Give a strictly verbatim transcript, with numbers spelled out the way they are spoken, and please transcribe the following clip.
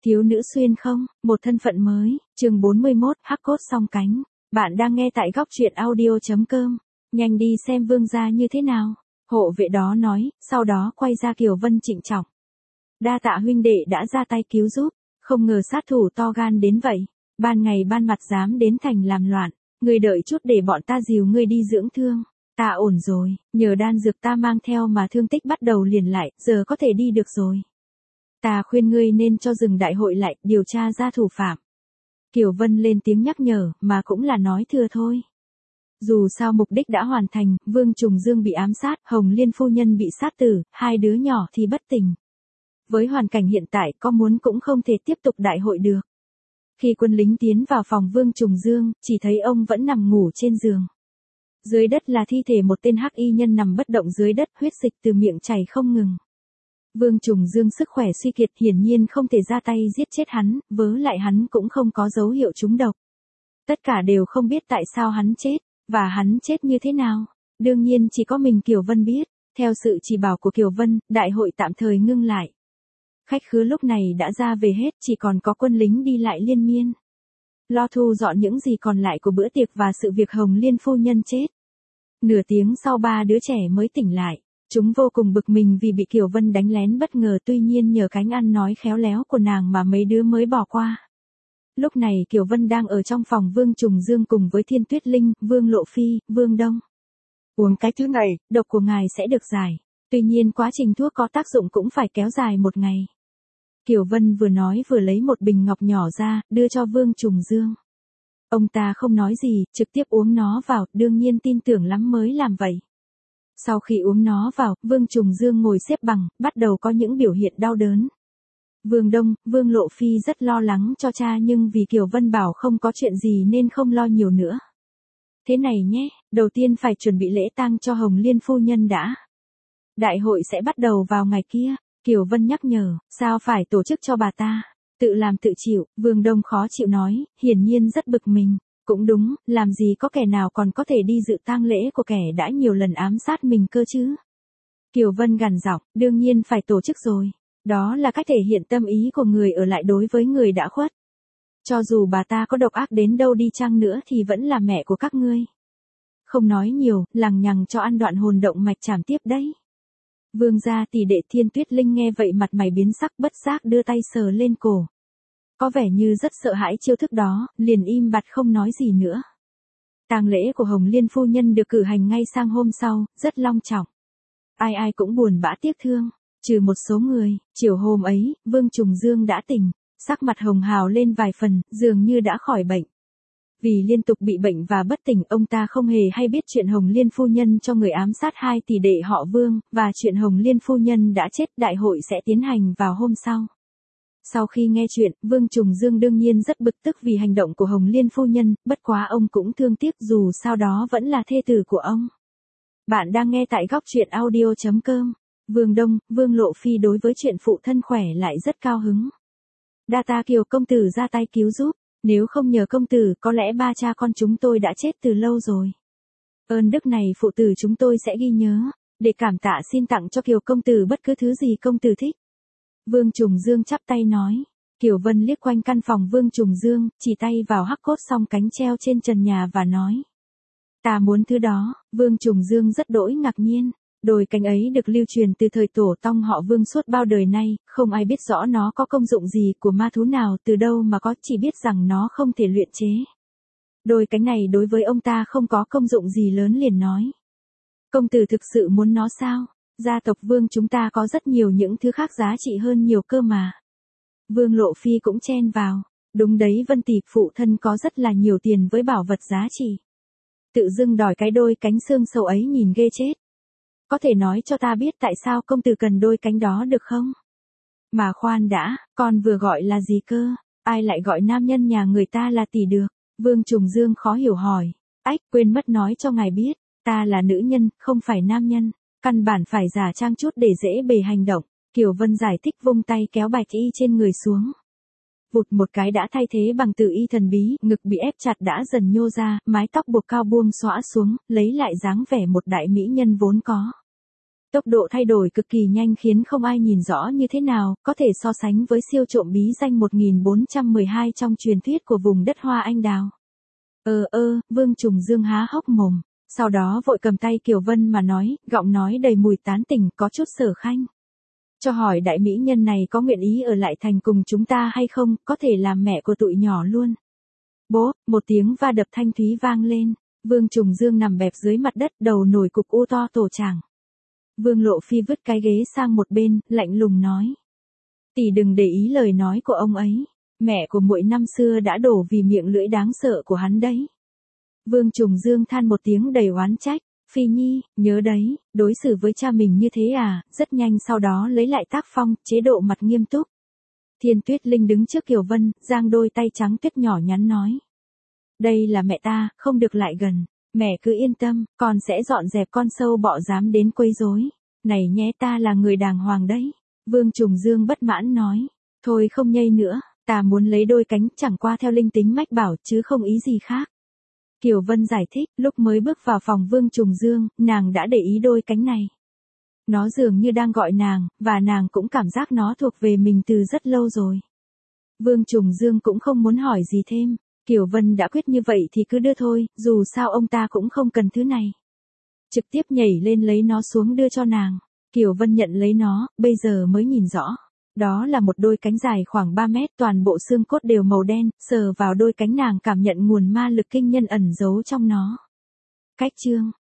Thiếu nữ xuyên không, một thân phận mới, chương bốn mươi mốt, hắc cốt song cánh. Bạn đang nghe tại góc truyện audio chấm com. Nhanh đi xem vương gia như thế nào. Hộ vệ đó nói, sau đó quay ra Kiều Vân trịnh trọng. Đa tạ huynh đệ đã ra tay cứu giúp, không ngờ sát thủ to gan đến vậy. Ban ngày ban mặt dám đến thành làm loạn, ngươi đợi chút để bọn ta dìu ngươi đi dưỡng thương. Ta ổn rồi, nhờ đan dược ta mang theo mà thương tích bắt đầu liền lại, giờ có thể đi được rồi. Ta khuyên ngươi nên cho dừng đại hội lại, điều tra ra thủ phạm. Kiều Vân lên tiếng nhắc nhở, mà cũng là nói thừa thôi. Dù sao mục đích đã hoàn thành, Vương Trùng Dương bị ám sát, Hồng Liên phu nhân bị sát tử, hai đứa nhỏ thì bất tỉnh. Với hoàn cảnh hiện tại có muốn cũng không thể tiếp tục đại hội được. Khi quân lính tiến vào phòng Vương Trùng Dương, chỉ thấy ông vẫn nằm ngủ trên giường. Dưới đất là thi thể một tên hắc y nhân nằm bất động dưới đất, huyết dịch từ miệng chảy không ngừng. Vương Trùng Dương sức khỏe suy kiệt, hiển nhiên không thể ra tay giết chết hắn, vớ lại hắn cũng không có dấu hiệu trúng độc. Tất cả đều không biết tại sao hắn chết, và hắn chết như thế nào. Đương nhiên chỉ có mình Kiều Vân biết. Theo sự chỉ bảo của Kiều Vân, đại hội tạm thời ngưng lại. Khách khứa lúc này đã ra về hết, chỉ còn có quân lính đi lại liên miên. Lo thu dọn những gì còn lại của bữa tiệc và sự việc Hồng Liên phu nhân chết. Nửa tiếng sau ba đứa trẻ mới tỉnh lại. Chúng vô cùng bực mình vì bị Kiều Vân đánh lén bất ngờ, tuy nhiên nhờ cánh ăn nói khéo léo của nàng mà mấy đứa mới bỏ qua. Lúc này Kiều Vân đang ở trong phòng Vương Trùng Dương cùng với Thiên Tuyết Linh, Vương Lộ Phi, Vương Đông. Uống cái thứ này, độc của ngài sẽ được giải. Tuy nhiên quá trình thuốc có tác dụng cũng phải kéo dài một ngày. Kiều Vân vừa nói vừa lấy một bình ngọc nhỏ ra, đưa cho Vương Trùng Dương. Ông ta không nói gì, trực tiếp uống nó vào, đương nhiên tin tưởng lắm mới làm vậy. Sau khi uống nó vào, Vương Trùng Dương ngồi xếp bằng, bắt đầu có những biểu hiện đau đớn. Vương Đông, Vương Lộ Phi rất lo lắng cho cha nhưng vì Kiều Vân bảo không có chuyện gì nên không lo nhiều nữa. Thế này nhé, đầu tiên phải chuẩn bị lễ tang cho Hồng Liên phu nhân đã. Đại hội sẽ bắt đầu vào ngày kia, Kiều Vân nhắc nhở, sao phải tổ chức cho bà ta, tự làm tự chịu. Vương Đông khó chịu nói, hiển nhiên rất bực mình. Cũng đúng, làm gì có kẻ nào còn có thể đi dự tang lễ của kẻ đã nhiều lần ám sát mình cơ chứ. Kiều Vân gằn giọng, đương nhiên phải tổ chức rồi. Đó là cách thể hiện tâm ý của người ở lại đối với người đã khuất. Cho dù bà ta có độc ác đến đâu đi chăng nữa thì vẫn là mẹ của các ngươi. Không nói nhiều, lằng nhằng cho ăn đoạn hồn động mạch chảm tiếp đấy. Vương gia tỷ đệ Thiên Tuyết Linh nghe vậy mặt mày biến sắc, bất giác đưa tay sờ lên cổ. Có vẻ như rất sợ hãi chiêu thức đó, liền im bặt không nói gì nữa. Tang lễ của Hồng Liên phu nhân được cử hành ngay sang hôm sau, rất long trọng. Ai ai cũng buồn bã tiếc thương, trừ một số người. Chiều hôm ấy, Vương Trùng Dương đã tỉnh, sắc mặt hồng hào lên vài phần, dường như đã khỏi bệnh. Vì liên tục bị bệnh và bất tỉnh, ông ta không hề hay biết chuyện Hồng Liên phu nhân cho người ám sát hai tỷ đệ họ Vương, và chuyện Hồng Liên phu nhân đã chết. Đại hội sẽ tiến hành vào hôm sau. Sau khi nghe chuyện, Vương Trùng Dương đương nhiên rất bực tức vì hành động của Hồng Liên phu nhân, bất quá ông cũng thương tiếc dù sao đó vẫn là thê tử của ông. Bạn đang nghe tại góc truyện audio chấm com. Vương Đông, Vương Lộ Phi đối với chuyện phụ thân khỏe lại rất cao hứng. Đa tạ Kiều công tử ra tay cứu giúp, nếu không nhờ công tử có lẽ ba cha con chúng tôi đã chết từ lâu rồi. Ơn đức này phụ tử chúng tôi sẽ ghi nhớ, để cảm tạ xin tặng cho Kiều công tử bất cứ thứ gì công tử thích. Vương Trùng Dương chắp tay nói. Kiều Vân liếc quanh căn phòng Vương Trùng Dương, chỉ tay vào hắc cốt song cánh treo trên trần nhà và nói. Ta muốn thứ đó. Vương Trùng Dương rất đỗi ngạc nhiên. Đôi cánh ấy được lưu truyền từ thời tổ tông họ Vương suốt bao đời nay, không ai biết rõ nó có công dụng gì, của ma thú nào, từ đâu mà có, chỉ biết rằng nó không thể luyện chế. Đôi cánh này đối với ông ta không có công dụng gì lớn liền nói. Công tử thực sự muốn nó sao? Gia tộc Vương chúng ta có rất nhiều những thứ khác giá trị hơn nhiều cơ mà. Vương Lộ Phi cũng chen vào. Đúng đấy Vân tỷ, phụ thân có rất là nhiều tiền với bảo vật giá trị. Tự dưng đòi cái đôi cánh xương sầu ấy nhìn ghê chết. Có thể nói cho ta biết tại sao công tử cần đôi cánh đó được không? Mà khoan đã, con vừa gọi là gì cơ? Ai lại gọi nam nhân nhà người ta là tỷ được? Vương Trùng Dương khó hiểu hỏi. Ách, quên mất nói cho ngài biết, ta là nữ nhân, không phải nam nhân. Căn bản phải giả trang chút để dễ bề hành động. Kiều Vân giải thích, vung tay kéo bạch y trên người xuống. Vụt một cái đã thay thế bằng tử y thần bí, ngực bị ép chặt đã dần nhô ra, mái tóc buộc cao buông xõa xuống, lấy lại dáng vẻ một đại mỹ nhân vốn có. Tốc độ thay đổi cực kỳ nhanh khiến không ai nhìn rõ như thế nào, có thể so sánh với siêu trộm bí danh một nghìn bốn trăm mười hai trong truyền thuyết của vùng đất hoa anh đào. Ờ ơ, Vương Trùng Dương há hốc mồm, sau đó vội cầm tay Kiều Vân mà nói, giọng nói đầy mùi tán tỉnh, có chút sở khanh. Cho hỏi đại mỹ nhân này có nguyện ý ở lại thành cùng chúng ta hay không, có thể làm mẹ của tụi nhỏ luôn. Bố, một tiếng va đập thanh thúy vang lên, Vương Trùng Dương nằm bẹp dưới mặt đất, đầu nổi cục u to tổ chảng. Vương Lộ Phi vứt cái ghế sang một bên, lạnh lùng nói. Tỷ đừng để ý lời nói của ông ấy, mẹ của muội năm xưa đã đổ vì miệng lưỡi đáng sợ của hắn đấy. Vương Trùng Dương than một tiếng đầy oán trách, Phi Nhi, nhớ đấy, đối xử với cha mình như thế à, rất nhanh sau đó lấy lại tác phong, chế độ mặt nghiêm túc. Thiên Tuyết Linh đứng trước Kiều Vân, giang đôi tay trắng tuyết nhỏ nhắn nói. Đây là mẹ ta, không được lại gần, mẹ cứ yên tâm, con sẽ dọn dẹp con sâu bọ dám đến quấy rối. Này nhé, ta là người đàng hoàng đấy. Vương Trùng Dương bất mãn nói, thôi không nhây nữa, ta muốn lấy đôi cánh, chẳng qua theo linh tính mách bảo chứ không ý gì khác. Kiều Vân giải thích, lúc mới bước vào phòng Vương Trùng Dương, nàng đã để ý đôi cánh này. Nó dường như đang gọi nàng, và nàng cũng cảm giác nó thuộc về mình từ rất lâu rồi. Vương Trùng Dương cũng không muốn hỏi gì thêm, Kiều Vân đã quyết như vậy thì cứ đưa thôi, dù sao ông ta cũng không cần thứ này. Trực tiếp nhảy lên lấy nó xuống đưa cho nàng, Kiều Vân nhận lấy nó, bây giờ mới nhìn rõ. Đó là một đôi cánh dài khoảng ba mét, toàn bộ xương cốt đều màu đen, sờ vào đôi cánh nàng cảm nhận nguồn ma lực kinh nhân ẩn giấu trong nó. Cách chương